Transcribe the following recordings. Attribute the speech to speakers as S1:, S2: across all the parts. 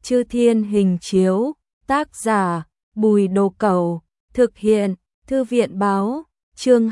S1: Chư Thiên Hình Chiếu, tác giả Bùi Đồ Cẩu, thực hiện Thư viện báo, chương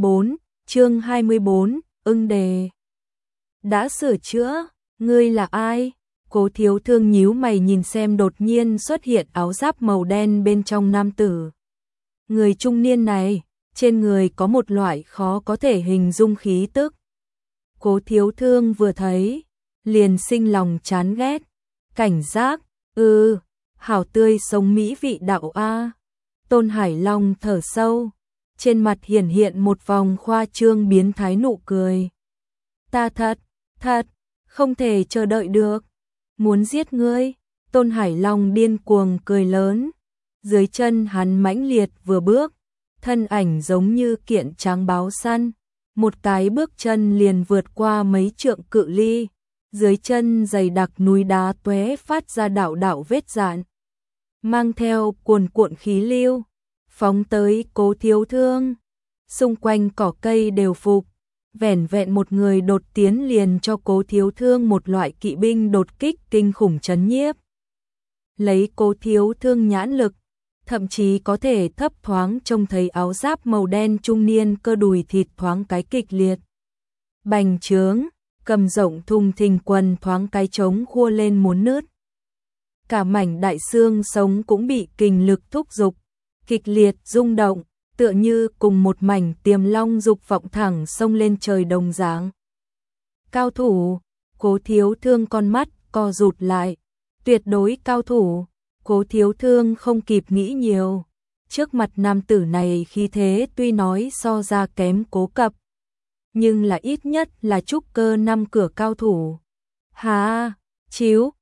S1: 24, ưng đề. Đã sửa chữa, ngươi là ai? Cố Thiếu Thương nhíu mày nhìn xem đột nhiên xuất hiện áo giáp màu đen bên trong nam tử. Người trung niên này, trên người có một loại khó có thể hình dung khí tức. Cố Thiếu Thương vừa thấy, liền sinh lòng chán ghét, cảnh giác, hảo tươi sống mỹ vị đạo a. Tôn Hải Long thở sâu, trên mặt hiển hiện một vòng khoa trương biến thái nụ cười. Ta thật, không thể chờ đợi được, muốn giết ngươi. Tôn Hải Long điên cuồng cười lớn, dưới chân hắn mãnh liệt vừa bước, thân ảnh giống như kiện tráng báo săn, một cái bước chân liền vượt qua mấy trượng cự ly, dưới chân dày đặc núi đá tóe phát ra đạo đạo vết dạn, mang theo cuồn cuộn khí lưu, phóng tới Cố Thiếu Thương. Xung quanh cỏ cây đều phục, vẻn vẹn một người đột tiến liền cho Cố Thiếu Thương một loại kỵ binh đột kích kinh khủng chấn nhiếp. Lấy Cố Thiếu Thương nhãn lực, thậm chí có thể thấp thoáng trông thấy áo giáp màu đen trung niên cơ đùi thịt thoáng cái kịch liệt bành trướng, cầm rộng thùng thình quần thoáng cái trống khua lên muốn nứt. Cả mảnh đại xương sống cũng bị kình lực thúc giục, kịch liệt rung động, tựa như cùng một mảnh tiềm long dục vọng thẳng xông lên trời đồng dạng. Cao thủ, Cố Thiếu Thương con mắt co rụt lại, tuyệt đối cao thủ. Cố Thiếu Thương không kịp nghĩ nhiều, trước mặt nam tử này khí thế tuy nói so ra kém Cố Cập, nhưng là ít nhất là trúc cơ 5 cửa cao thủ. Hà, chiếu,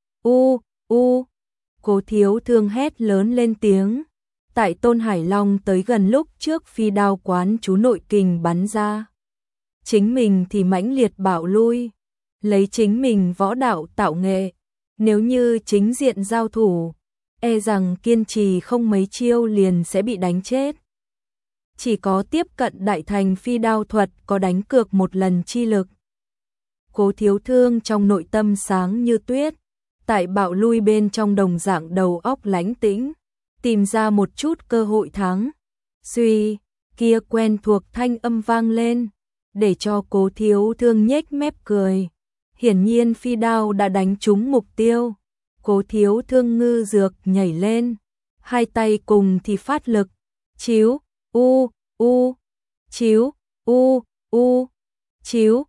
S1: Cố Thiếu Thương hét lớn lên tiếng. Tại Tôn Hải Long tới gần lúc trước phi đao quán chú nội kình bắn ra, chính mình thì mãnh liệt bạo lui, lấy chính mình võ đạo tạo nghệ, nếu như chính diện giao thủ, e rằng kiên trì không mấy chiêu liền sẽ bị đánh chết. Chỉ có tiếp cận đại thành phi đao thuật có đánh cược một lần chi lực. Cố Thiếu Thương trong nội tâm sáng như tuyết, tại bạo lui bên trong đồng dạng đầu óc lánh tĩnh, tìm ra một chút cơ hội thắng. Suy, kia quen thuộc thanh âm vang lên, để cho Cố Thiếu Thương nhếch mép cười. Hiển nhiên phi đao đã đánh trúng mục tiêu. Cố Thiếu Thương ngư dược nhảy lên, hai tay cùng thì phát lực, chiếu, chiếu, chiếu,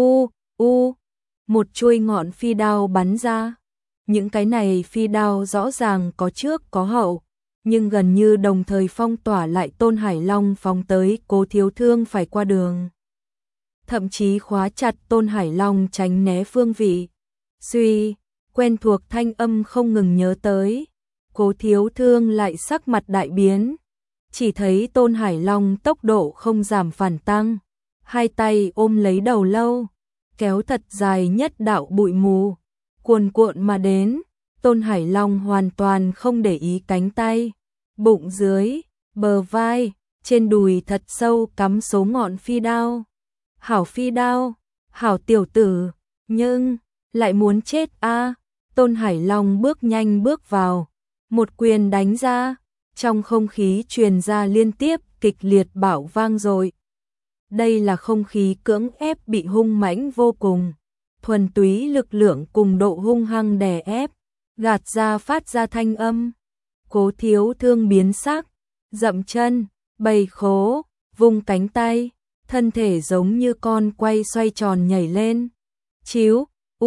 S1: một chuôi ngọn phi đao bắn ra. Những cái này phi đao rõ ràng có trước có hậu, nhưng gần như đồng thời phong tỏa lại Tôn Hải Long phóng tới Cố Thiếu Thương phải qua đường. Thậm chí khóa chặt Tôn Hải Long tránh né phương vị. Suy, quen thuộc thanh âm không ngừng nhớ tới. Cố Thiếu Thương lại sắc mặt đại biến. Chỉ thấy Tôn Hải Long tốc độ không giảm phản tăng. Hai tay ôm lấy đầu lâu, kéo thật dài nhất đạo bụi mù, cuồn cuộn mà đến. Tôn Hải Long hoàn toàn không để ý cánh tay, bụng dưới, bờ vai, trên đùi thật sâu cắm số ngọn phi đao. Hảo phi đao, hảo tiểu tử, nhưng lại muốn chết a. Tôn Hải Long bước nhanh bước vào, một quyền đánh ra, trong không khí truyền ra liên tiếp kịch liệt bạo vang dội. Đây là không khí cưỡng ép bị hung mãnh vô cùng, thuần túy lực lượng cùng độ hung hăng đè ép, gạt ra phát ra thanh âm. Cố Thiếu Thương biến sắc, dậm chân, bày khố, vung cánh tay, thân thể giống như con quay xoay tròn nhảy lên. Chiếu,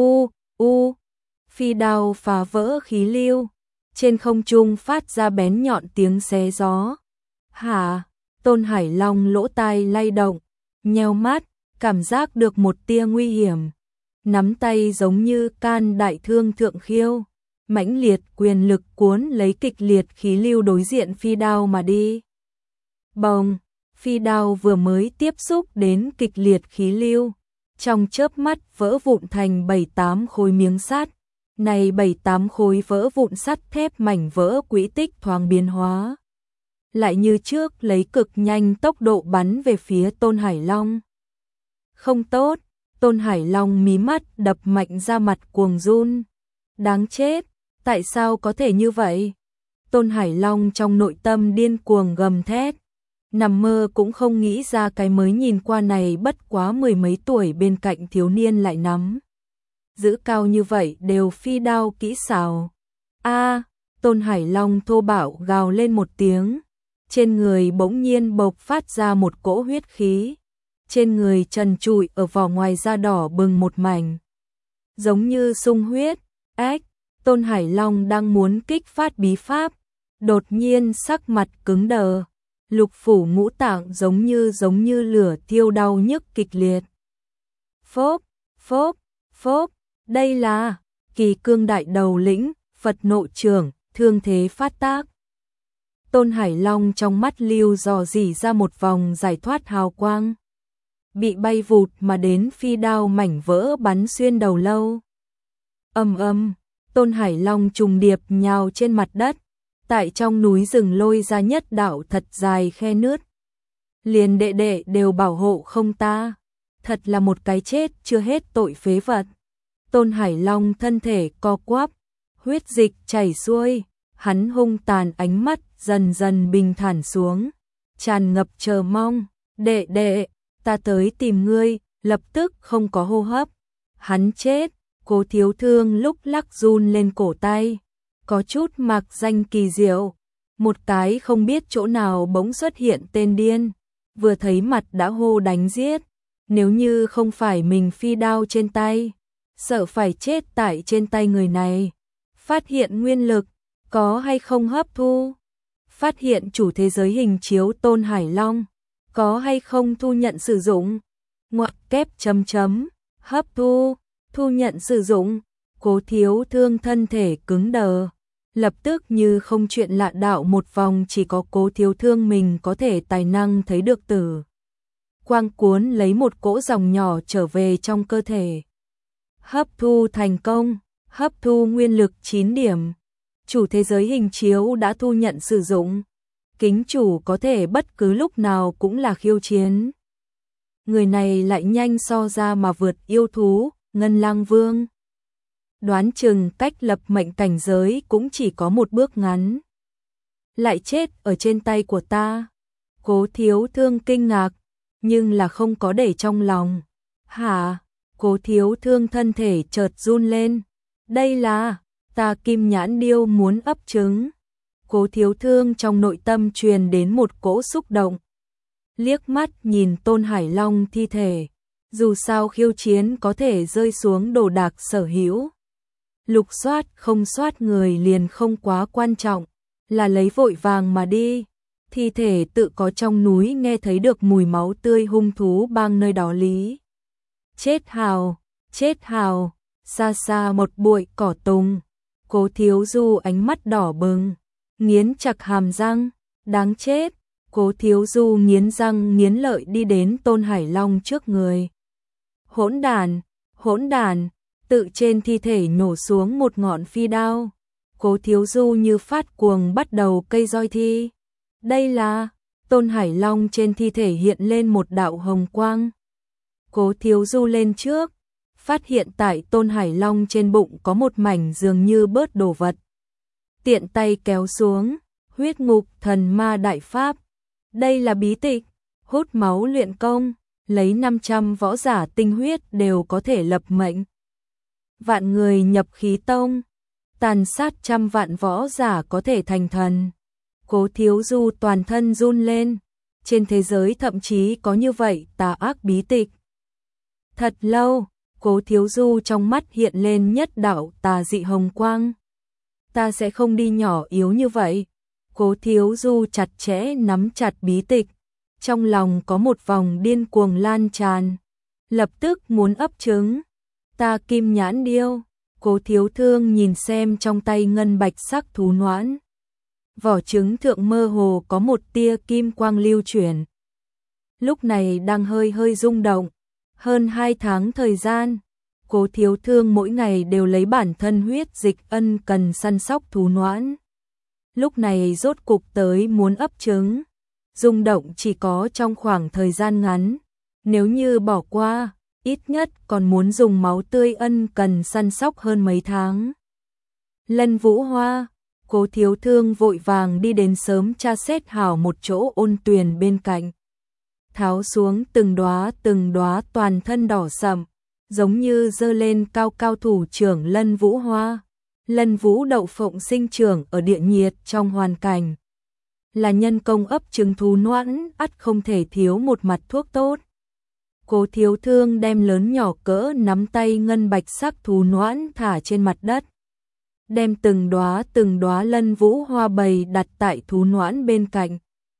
S1: phi đao phá vỡ khí lưu, trên không trung phát ra bén nhọn tiếng xé gió. Hả? Tôn Hải Long lỗ tai lay động, nheo mắt, cảm giác được một tia nguy hiểm. Nắm tay giống như can đại thương thượng khiêu, mãnh liệt quyền lực cuốn lấy kịch liệt khí lưu đối diện phi đao mà đi. Bồng, phi đao vừa mới tiếp xúc đến kịch liệt khí lưu, trong chớp mắt vỡ vụn thành 7-8 khối miếng sắt. Này 7-8 khối vỡ vụn sắt thép mảnh vỡ quỹ tích thoáng biến hóa, lại như trước lấy cực nhanh tốc độ bắn về phía Tôn Hải Long. Không tốt, Tôn Hải Long mí mắt đập mạnh ra mặt cuồng run. Đáng chết, Tại sao có thể như vậy? Tôn Hải Long trong nội tâm điên cuồng gầm thét. Nằm mơ cũng không nghĩ ra cái mới nhìn qua này bất quá mười mấy tuổi bên cạnh thiếu niên lại nắm giữ cao như vậy đều phi đao kỹ xảo. A, Tôn Hải Long thô bạo gào lên một tiếng, trên người bỗng nhiên bộc phát ra một cỗ huyết khí, trên người trần trụi ở vỏ ngoài da đỏ bừng một mảnh, giống như sung huyết. Ách, Tôn Hải Long đang muốn kích phát bí pháp, đột nhiên sắc mặt cứng đờ, lục phủ ngũ tạng giống như lửa thiêu đau nhức kịch liệt. Phốp, phốp, phốp, đây là Kỳ Cương đại đầu lĩnh, Phật nộ trưởng, thương thế phát tác. Tôn Hải Long trong mắt lưu dò dỉ ra một vòng giải thoát hào quang, bị bay vụt mà đến phi đao mảnh vỡ bắn xuyên đầu lâu. Ầm ầm, Tôn Hải Long trùng điệp nhào trên mặt đất, tại trong núi rừng lôi ra nhất đạo thật dài khe nứt. Liền đệ đệ đều bảo hộ không ta, thật là một cái chết chưa hết tội phế vật. Tôn Hải Long thân thể co quắp, huyết dịch chảy xuôi, hắn hung tàn ánh mắt dần dần bình thản xuống, tràn ngập chờ mong. Đệ đệ, ta tới tìm ngươi, lập tức không có hô hấp. Hắn chết. Cố Thiếu Thương lúc lắc run lên cổ tay, có chút mạc danh kỳ diệu. Một cái không biết chỗ nào bỗng xuất hiện tên điên, vừa thấy mặt đã hô đánh giết. Nếu như không phải mình phi đao trên tay, sợ phải chết tại trên tay người này. Phát hiện nguyên lực, có hay không hấp thu? Phát hiện chủ thế giới hình chiếu Tôn Hải Long, có hay không thu nhận sử dụng? Ngoặc kép chấm chấm, hấp thu, thu nhận sử dụng. Cố Thiếu Thương thân thể cứng đờ, lập tức như không chuyện lạ đạo một vòng chỉ có Cố Thiếu Thương mình có thể tài năng thấy được tử quang cuốn lấy một cỗ dòng nhỏ trở về trong cơ thể. Hấp thu thành công, hấp thu nguyên lực 9 điểm. Chủ thế giới hình chiếu đã thu nhận sử dụng. Kính chủ có thể bất cứ lúc nào cũng là khiêu chiến. Người này lại nhanh so ra mà vượt yêu thú, Ngân Lang Vương. Đoán chừng cách lập mệnh cảnh giới cũng chỉ có một bước ngắn. Lại chết ở trên tay của ta. Cố Thiếu Thương kinh ngạc, nhưng là không có để trong lòng. Hả? Cố Thiếu Thương thân thể chợt run lên. Đây là, ta Kim Nhãn Điêu muốn ấp trứng. Cố Thiếu Thương trong nội tâm truyền đến một cỗ xúc động. Liếc mắt nhìn Tôn Hải Long thi thể. Dù sao khiêu chiến có thể rơi xuống đồ đạc sở hữu. Lục soát không soát người liền không quá quan trọng, là lấy vội vàng mà đi. Thi thể tự có trong núi nghe thấy được mùi máu tươi hung thú bang nơi đó lý. Chết hào, xa xa một bụi cỏ tùng. Cố Thiếu Du ánh mắt đỏ bừng, nghiến chặt hàm răng, đáng chết. Cố Thiếu Du nghiến răng nghiến lợi đi đến Tôn Hải Long trước người. Hỗn đàn, tự trên thi thể nổ xuống một ngọn phi đao. Cố Thiếu Du như phát cuồng bắt đầu cây roi thi. Đây là, Tôn Hải Long trên thi thể hiện lên một đạo hồng quang. Cố Thiếu Du lên trước, phát hiện tại Tôn Hải Long trên bụng có một mảnh dường như bớt đồ vật. Tiện tay kéo xuống, huyết ngục thần ma đại pháp. Đây là bí tịch, hút máu luyện công, lấy 500 võ giả tinh huyết đều có thể lập mệnh. Vạn người nhập khí tông, tàn sát trăm vạn võ giả có thể thành thần. Cố Thiếu Du toàn thân run lên, trên thế giới thậm chí có như vậy tà ác bí tịch. Thật lâu, Cố Thiếu Du trong mắt hiện lên nhất đạo tà dị hồng quang. Ta sẽ không đi nhỏ yếu như vậy. Cố Thiếu Du chặt chẽ nắm chặt bí tịch, trong lòng có một vòng điên cuồng lan tràn, lập tức muốn ấp trứng. Ta Kim Nhãn Điêu. Cố Thiếu Thương nhìn xem trong tay ngân bạch sắc thú noãn. Vỏ trứng thượng mơ hồ có một tia kim quang lưu chuyển. Lúc này đang hơi hơi rung động. Hơn 2 tháng thời gian, Cố Thiếu Thương mỗi ngày đều lấy bản thân huyết dịch ân cần săn sóc thú noãn. Lúc này rốt cục tới muốn ấp trứng. Rung động chỉ có trong khoảng thời gian ngắn. Nếu như bỏ qua, ít nhất còn muốn dùng máu tươi ân cần săn sóc hơn mấy tháng. Lân Vũ Hoa, Cố Thiếu Thương vội vàng đi đến sớm tra xét hảo một chỗ ôn tuyền bên cạnh. Tháo xuống từng đóa toàn thân đỏ sậm, giống như dơ lên cao cao thủ trưởng Lân Vũ Hoa. Lân Vũ đậu phộng sinh trưởng ở địa nhiệt trong hoàn cảnh. Là nhân công ấp trứng thú noãn, ắt không thể thiếu một mặt thuốc tốt. Cố Thiếu Thương đem lớn nhỏ cỡ nắm tay ngân bạch sắc thú noãn thả trên mặt đất. Đem từng đóa Lân Vũ Hoa bầy đặt tại thú noãn bên cạnh.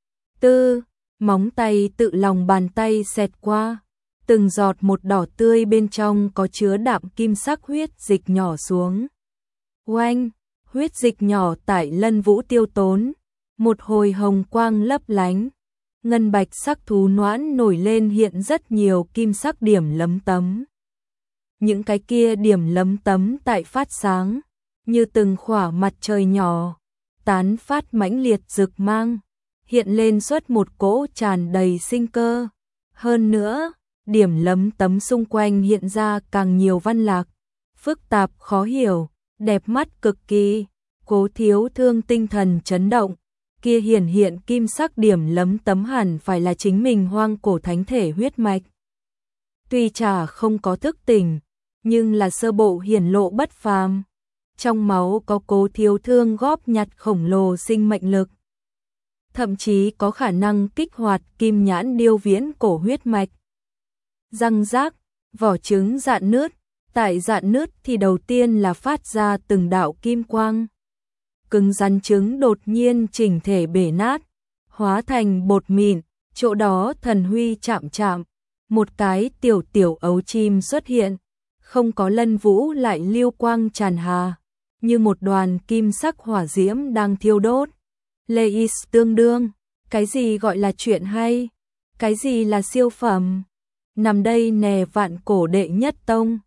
S1: Móng tay tự lòng bàn tay xẹt qua. Từng giọt một đỏ tươi bên trong có chứa đạm kim sắc huyết dịch nhỏ xuống. Oanh, huyết dịch nhỏ tại Lân Vũ tiêu tốn. Một hồi hồng quang lấp lánh. Ngân bạch sắc thú noãn nổi lên hiện rất nhiều kim sắc điểm lấm tấm. Những cái kia điểm lấm tấm tại phát sáng, như từng khỏa mặt trời nhỏ, tán phát mãnh liệt rực mang, hiện lên xuất một cỗ tràn đầy sinh cơ. Hơn nữa, điểm lấm tấm xung quanh hiện ra càng nhiều văn lạc, phức tạp khó hiểu, đẹp mắt cực kỳ. Cố Thiếu Thương tinh thần chấn động, kia hiện kim sắc điểm lấm tấm hẳn phải là chính mình hoang cổ thánh thể huyết mạch. Tuy chả không có thức tỉnh, nhưng là sơ bộ hiển lộ bất phàm. Trong máu có Cố Thiếu Thương góp nhặt khổng lồ sinh mệnh lực. Thậm chí có khả năng kích hoạt kim nhãn điêu viễn cổ huyết mạch. Răng rác, vỏ trứng rạn nứt, tại rạn nứt thì đầu tiên là phát ra từng đạo kim quang. Cứng rắn trứng đột nhiên chỉnh thể bể nát, hóa thành bột mịn, chỗ đó thần huy chạm chạm, một cái tiểu ấu chim xuất hiện, không có Lân Vũ lại lưu quang tràn hà, như một đoàn kim sắc hỏa diễm đang thiêu đốt. Leis tương đương, cái gì gọi là chuyện hay, cái gì là siêu phẩm, nằm đây nè vạn cổ đệ nhất tông.